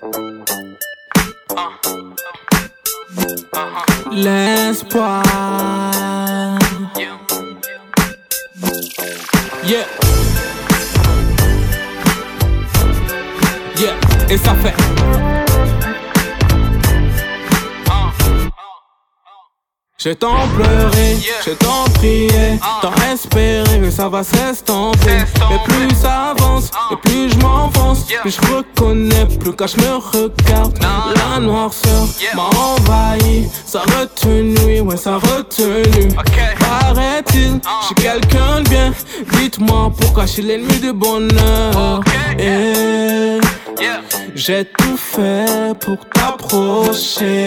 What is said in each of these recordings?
L'espoir. Yeah. Yeah. Et ça fait. J'ai tant pleuré, j'ai tant prié, tant espéré que ça va s'estomper. Mais plus ça avance, et plus je m'enfonce, plus je reconnais, plus quand je me regarde. La noirceur m'a envahi, sa retenue, ouais sa retenue. Paraît-il, j'suis quelqu'un de bien, dites-moi pourquoi je suis l'ennemi du bonheur. Et j'ai tout fait pour t'approcher.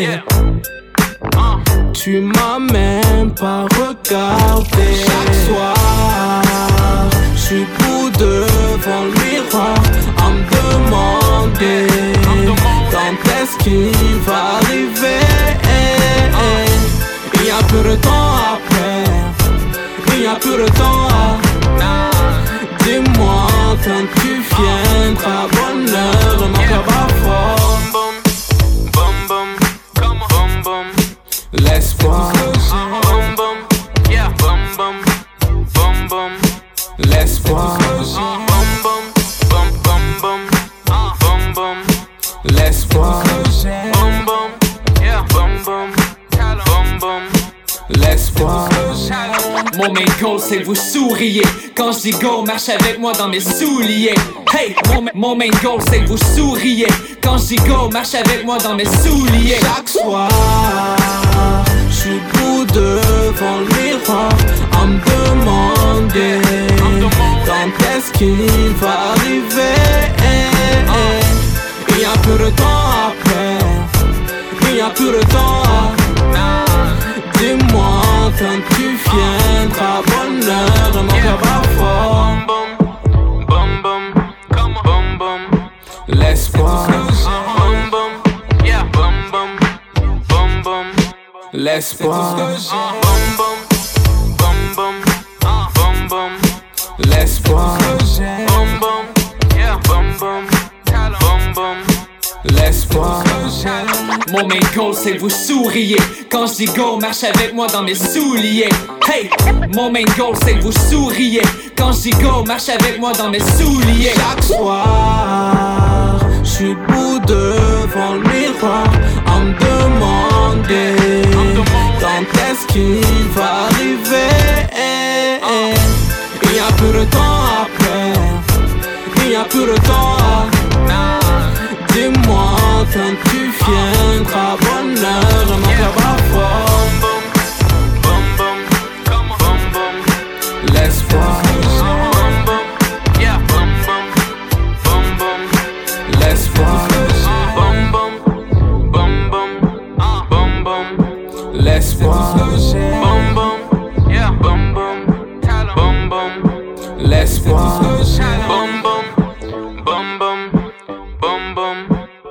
Tu m'as même pas regardé. Chaque soir, j'suis debout devant le miroir à me demander quand est-ce qu'il va arriver. Il y a plus de temps à perdre, il y a plus de temps à. Dis-moi quand tu viendras, bonheur, mon cœur bat fort. L'espoir. Boom boom, yeah, boom boom, boom boom. L'espoir. Boom boom, boom boom boom, boom boom. L'espoir. Boom boom, yeah, boom boom, boom boom. L'espoir. Mon main goal c'est que vous souriez quand je dis go, marche avec moi dans mes souliers. Hey, mon main goal c'est que vous souriez quand je dis go, marche avec moi dans mes souliers. Chaque soir, j'suis debout devant le miroir à me demander quand est-ce qu'il va arriver. Il y a plus de temps à perdre, il y a plus de temps à. Dis-moi quand tu viendras, bonheur, mon cœur bat fort. Boom boom, boom boom, boom. L'espoir. Boom boom, yeah, boom boom, boom boom. L'espoir. Boom boom, boom boom, boom boom. L'espoir. Boom boom, yeah, boom boom, boom boom. L'espoir. Mon main goal c'est que vous souriez quand je dis go, marche avec moi dans mes souliers. Hey, mon main goal c'est que vous souriez quand je dis go, marche avec moi dans mes souliers. Chaque soir, j'suis debout devant le miroir à me demander quand est-ce qu'il va arriver. Il y a plus de temps à perdre, il y a plus de temps à. Dis-moi quand tu viendras, bonheur, mon cœur bat fort. Boom boom, boom boom. L'espoir. Boom boom, yeah, boom boom, boom boom. L'espoir. Boom boom, boom boom, boom boom. L'espoir. Boom boom, yeah, boom boom, boom boom. L'espoir. Boom boom, boom boom. Boom boom,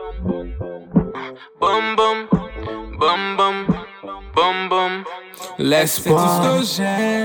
boom boom, boom boom, boom boom. L'espoir.